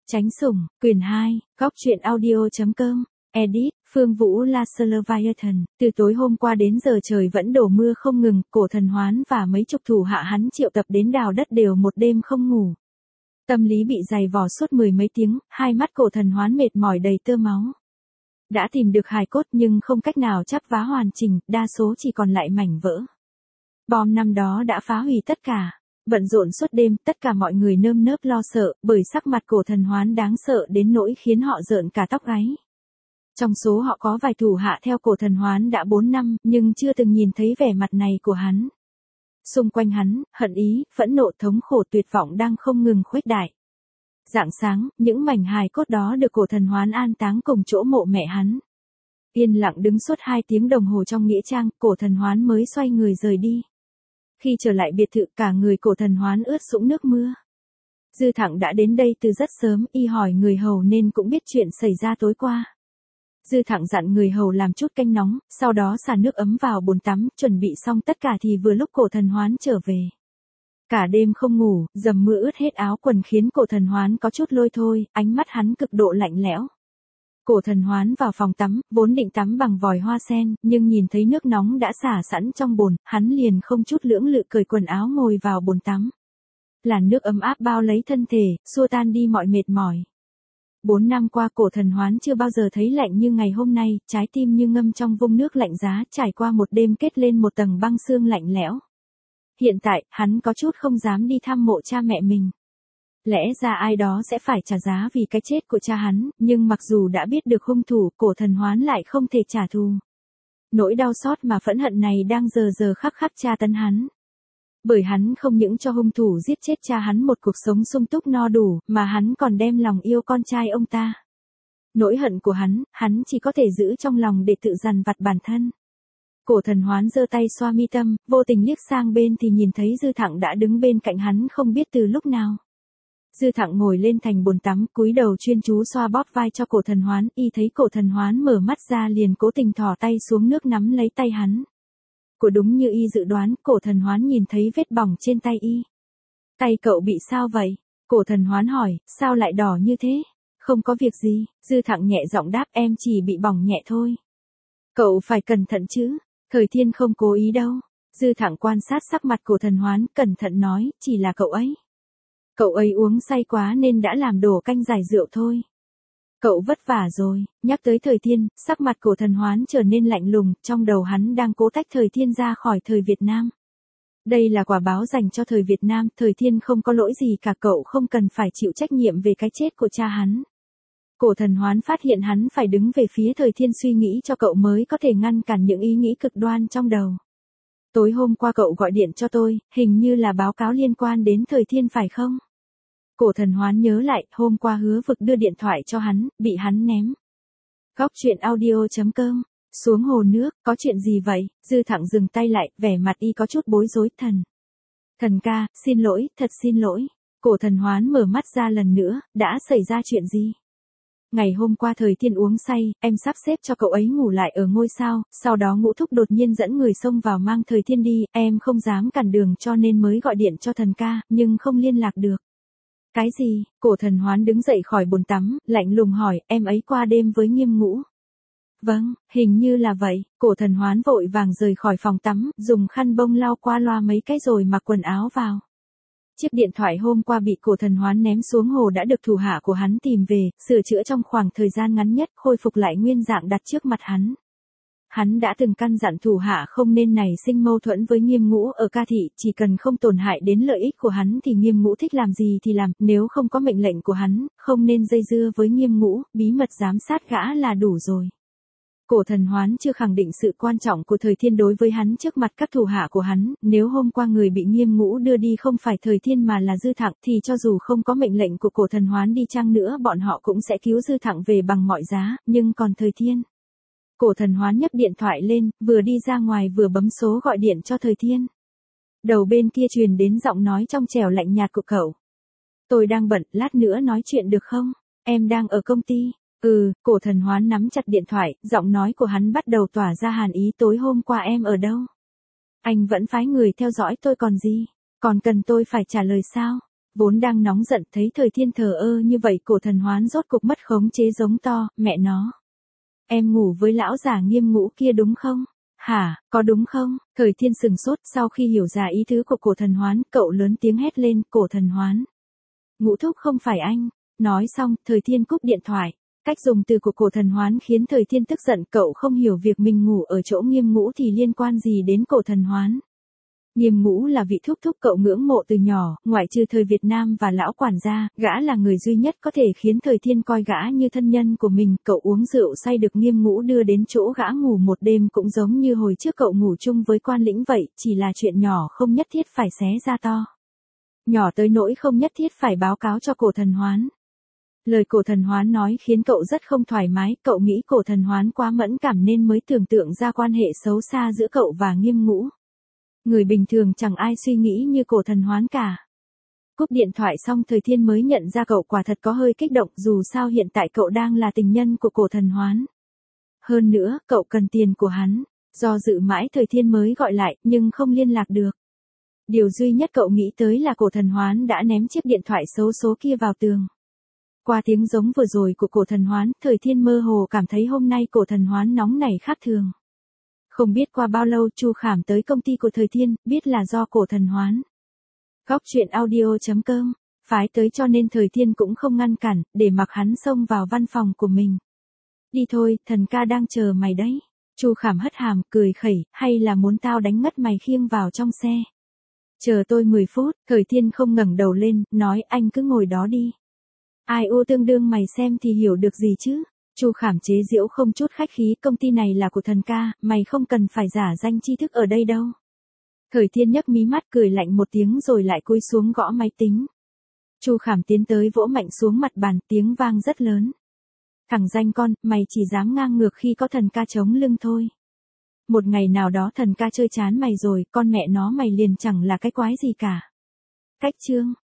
Tránh sủng, quyền 2, góc truyện audio.com, edit, Phương Vũ Leviathan. Từ tối hôm qua đến giờ trời vẫn đổ mưa không ngừng, Cổ Thần Hoán và mấy chục thủ hạ hắn triệu tập đến đào đất đều một đêm không ngủ. Tâm lý bị dày vò suốt mười mấy tiếng, hai mắt Cổ Thần Hoán mệt mỏi đầy tơ máu. Đã tìm được hài cốt nhưng không cách nào chắp vá hoàn chỉnh, đa số chỉ còn lại mảnh vỡ. Bom năm đó đã phá hủy tất cả. Bận rộn suốt đêm, tất cả mọi người nơm nớp lo sợ, bởi sắc mặt Cổ Thần Hoán đáng sợ đến nỗi khiến họ rợn cả tóc gáy. Trong số họ có vài thủ hạ theo Cổ Thần Hoán đã 4 năm, nhưng chưa từng nhìn thấy vẻ mặt này của hắn. Xung quanh hắn, hận ý, phẫn nộ, thống khổ, tuyệt vọng đang không ngừng khuếch đại. Rạng sáng, những mảnh hài cốt đó được Cổ Thần Hoán an táng cùng chỗ mộ mẹ hắn. Yên lặng đứng suốt 2 tiếng đồng hồ trong nghĩa trang, Cổ Thần Hoán mới xoay người rời đi. Khi trở lại biệt thự, cả người Cổ Thần Hoán ướt sũng nước mưa. Dư Thẳng đã đến đây từ rất sớm, y hỏi người hầu nên cũng biết chuyện xảy ra tối qua. Dư Thẳng dặn người hầu làm chút canh nóng, sau đó xả nước ấm vào bồn tắm, chuẩn bị xong tất cả thì vừa lúc Cổ Thần Hoán trở về. Cả đêm không ngủ, dầm mưa ướt hết áo quần khiến Cổ Thần Hoán có chút lôi thôi, ánh mắt hắn cực độ lạnh lẽo. Cổ Thần Hoán vào phòng tắm, vốn định tắm bằng vòi hoa sen, nhưng nhìn thấy nước nóng đã xả sẵn trong bồn, hắn liền không chút lưỡng lự cởi quần áo ngồi vào bồn tắm. Làn nước ấm áp bao lấy thân thể, xua tan đi mọi mệt mỏi. 4 năm qua Cổ Thần Hoán chưa bao giờ thấy lạnh như ngày hôm nay, trái tim như ngâm trong vũng nước lạnh giá, trải qua một đêm kết lên một tầng băng xương lạnh lẽo. Hiện tại, hắn có chút không dám đi thăm mộ cha mẹ mình. Lẽ ra ai đó sẽ phải trả giá vì cái chết của cha hắn, nhưng mặc dù đã biết được hung thủ, Cổ Thần Hoán lại không thể trả thù. Nỗi đau xót mà phẫn hận này đang giờ giờ khắc khắc tra tấn hắn. Bởi hắn không những cho hung thủ giết chết cha hắn một cuộc sống sung túc no đủ, mà hắn còn đem lòng yêu con trai ông ta. Nỗi hận của hắn chỉ có thể giữ trong lòng để tự dằn vặt bản thân. Cổ Thần Hoán giơ tay xoa mi tâm, vô tình liếc sang bên thì nhìn thấy Dư Thẳng đã đứng bên cạnh hắn không biết từ lúc nào. Dư Thẳng ngồi lên thành bồn tắm, cúi đầu chuyên chú xoa bóp vai cho Cổ Thần Hoán, y thấy Cổ Thần Hoán mở mắt ra liền cố tình thò tay xuống nước nắm lấy tay hắn. Của đúng như y dự đoán, Cổ Thần Hoán nhìn thấy vết bỏng trên tay y. Tay cậu bị sao vậy? Cổ Thần Hoán hỏi, sao lại đỏ như thế? Không có việc gì, Dư Thẳng nhẹ giọng đáp, em chỉ bị bỏng nhẹ thôi. Cậu phải cẩn thận chứ, Thời Thiên không cố ý đâu. Dư Thẳng quan sát sắc mặt Cổ Thần Hoán, cẩn thận nói, chỉ là cậu ấy. Cậu ấy uống say quá nên đã làm đổ canh giải rượu thôi. Cậu vất vả rồi. Nhắc tới Thời Thiên, sắc mặt Cổ Thần Hoán trở nên lạnh lùng, trong đầu hắn đang cố tách Thời Thiên ra khỏi thời Việt Nam. Đây là quả báo dành cho thời Việt Nam, Thời Thiên không có lỗi gì cả, cậu không cần phải chịu trách nhiệm về cái chết của cha hắn. Cổ Thần Hoán phát hiện hắn phải đứng về phía Thời Thiên suy nghĩ cho cậu mới có thể ngăn cản những ý nghĩ cực đoan trong đầu. Tối hôm qua cậu gọi điện cho tôi, hình như là báo cáo liên quan đến Thời Thiên phải không? Cổ Thần Hoán nhớ lại, hôm qua Hứa Vực đưa điện thoại cho hắn, bị hắn ném. Góc truyện audio.com, xuống hồ nước, có chuyện gì vậy? Dư Thẳng dừng tay lại, vẻ mặt y có chút bối rối. Thần ca, xin lỗi, thật xin lỗi. Cổ Thần Hoán mở mắt ra lần nữa, đã xảy ra chuyện gì? Ngày hôm qua Thời Thiên uống say, em sắp xếp cho cậu ấy ngủ lại ở ngôi sao, sau đó Ngũ Thúc đột nhiên dẫn người xông vào mang Thời Thiên đi, em không dám cản đường cho nên mới gọi điện cho thần ca, nhưng không liên lạc được. Cái gì? Cổ Thần Hoán đứng dậy khỏi bồn tắm, lạnh lùng hỏi, em ấy qua đêm với Nghiêm Ngũ? Vâng, hình như là vậy. Cổ Thần Hoán vội vàng rời khỏi phòng tắm, dùng khăn bông lau qua loa mấy cái rồi mặc quần áo vào. Chiếc điện thoại hôm qua bị Cổ Thần Hoán ném xuống hồ đã được thủ hạ của hắn tìm về, sửa chữa trong khoảng thời gian ngắn nhất, khôi phục lại nguyên dạng đặt trước mặt hắn. Hắn đã từng căn dặn thủ hạ không nên nảy sinh mâu thuẫn với Nghiêm Ngũ ở Ca Thị, chỉ cần không tổn hại đến lợi ích của hắn thì Nghiêm Ngũ thích làm gì thì làm, nếu không có mệnh lệnh của hắn, không nên dây dưa với Nghiêm Ngũ, bí mật giám sát gã là đủ rồi. Cổ Thần Hoán chưa khẳng định sự quan trọng của Thời Thiên đối với hắn trước mặt các thủ hạ của hắn, nếu hôm qua người bị Nghiêm Ngũ đưa đi không phải Thời Thiên mà là Dư Thẳng thì cho dù không có mệnh lệnh của Cổ Thần Hoán đi chăng nữa bọn họ cũng sẽ cứu Dư Thẳng về bằng mọi giá, nhưng còn Thời Thiên. Cổ Thần Hoán nhấc điện thoại lên, vừa đi ra ngoài vừa bấm số gọi điện cho Thời Thiên. Đầu bên kia truyền đến giọng nói trong trẻo lạnh nhạt của cậu. Tôi đang bận, lát nữa nói chuyện được không? Em đang ở công ty. Cổ Thần Hoán nắm chặt điện thoại, giọng nói của hắn bắt đầu tỏa ra hàn ý, tối hôm qua em ở đâu? Anh vẫn phái người theo dõi tôi còn gì? Còn cần tôi phải trả lời sao? Vốn đang nóng giận thấy Thời Thiên thờ ơ như vậy, Cổ Thần Hoán rốt cục mất khống chế giống to, mẹ nó. Em ngủ với lão già Nghiêm Ngũ kia đúng không? Hả, có đúng không? Thời Thiên sừng sốt, sau khi hiểu ra ý tứ của Cổ Thần Hoán, cậu lớn tiếng hét lên, Cổ Thần Hoán. Ngũ thúc không phải anh. Nói xong, Thời Thiên cúp điện thoại. Cách dùng từ của Cổ Thần Hoán khiến Thời Thiên tức giận, cậu không hiểu việc mình ngủ ở chỗ Nghiêm Ngũ thì liên quan gì đến Cổ Thần Hoán. Nghiêm Ngũ là vị thúc thúc cậu ngưỡng mộ từ nhỏ, ngoại trừ Thời Việt Nam và lão quản gia, gã là người duy nhất có thể khiến Thời Thiên coi gã như thân nhân của mình. Cậu uống rượu say được Nghiêm Ngũ đưa đến chỗ gã ngủ một đêm, cũng giống như hồi trước cậu ngủ chung với Quan Lĩnh vậy, chỉ là chuyện nhỏ không nhất thiết phải xé ra to. Nhỏ tới nỗi không nhất thiết phải báo cáo cho Cổ Thần Hoán. Lời Cổ Thần Hoán nói khiến cậu rất không thoải mái, cậu nghĩ Cổ Thần Hoán quá mẫn cảm nên mới tưởng tượng ra quan hệ xấu xa giữa cậu và Nghiêm Ngũ. Người bình thường chẳng ai suy nghĩ như Cổ Thần Hoán cả. Cúp điện thoại xong, Thời Thiên mới nhận ra cậu quả thật có hơi kích động, dù sao hiện tại cậu đang là tình nhân của Cổ Thần Hoán. Hơn nữa, cậu cần tiền của hắn. Do dự mãi Thời Thiên mới gọi lại, nhưng không liên lạc được. Điều duy nhất cậu nghĩ tới là Cổ Thần Hoán đã ném chiếc điện thoại xấu số kia vào tường. Qua tiếng giống vừa rồi của Cổ Thần Hoán, Thời Thiên mơ hồ cảm thấy hôm nay Cổ Thần Hoán nóng nảy khác thường. Không biết qua bao lâu Chu Khảm tới công ty của Thời Thiên, biết là do Cổ Thần Hoán. Góc truyện audio.com phái tới, cho nên Thời Thiên cũng không ngăn cản, để mặc hắn xông vào văn phòng của mình. Đi thôi, thần ca đang chờ mày đấy. Chu Khảm hất hàm, cười khẩy, hay là muốn tao đánh ngất mày khiêng vào trong xe. Chờ tôi 10 phút, Thời Thiên không ngẩng đầu lên, nói anh cứ ngồi đó đi. Ai ô tương đương mày xem thì hiểu được gì chứ. Chu Khảm chế giễu không chút khách khí, công ty này là của thần ca, mày không cần phải giả danh tri thức ở đây đâu. Thời Thiên nhấc mí mắt cười lạnh một tiếng rồi lại cúi xuống gõ máy tính. Chu Khảm tiến tới vỗ mạnh xuống mặt bàn, tiếng vang rất lớn. Thằng danh con, mày chỉ dám ngang ngược khi có thần ca chống lưng thôi. Một ngày nào đó thần ca chơi chán mày rồi, con mẹ nó mày liền chẳng là cái quái gì cả. Cách chương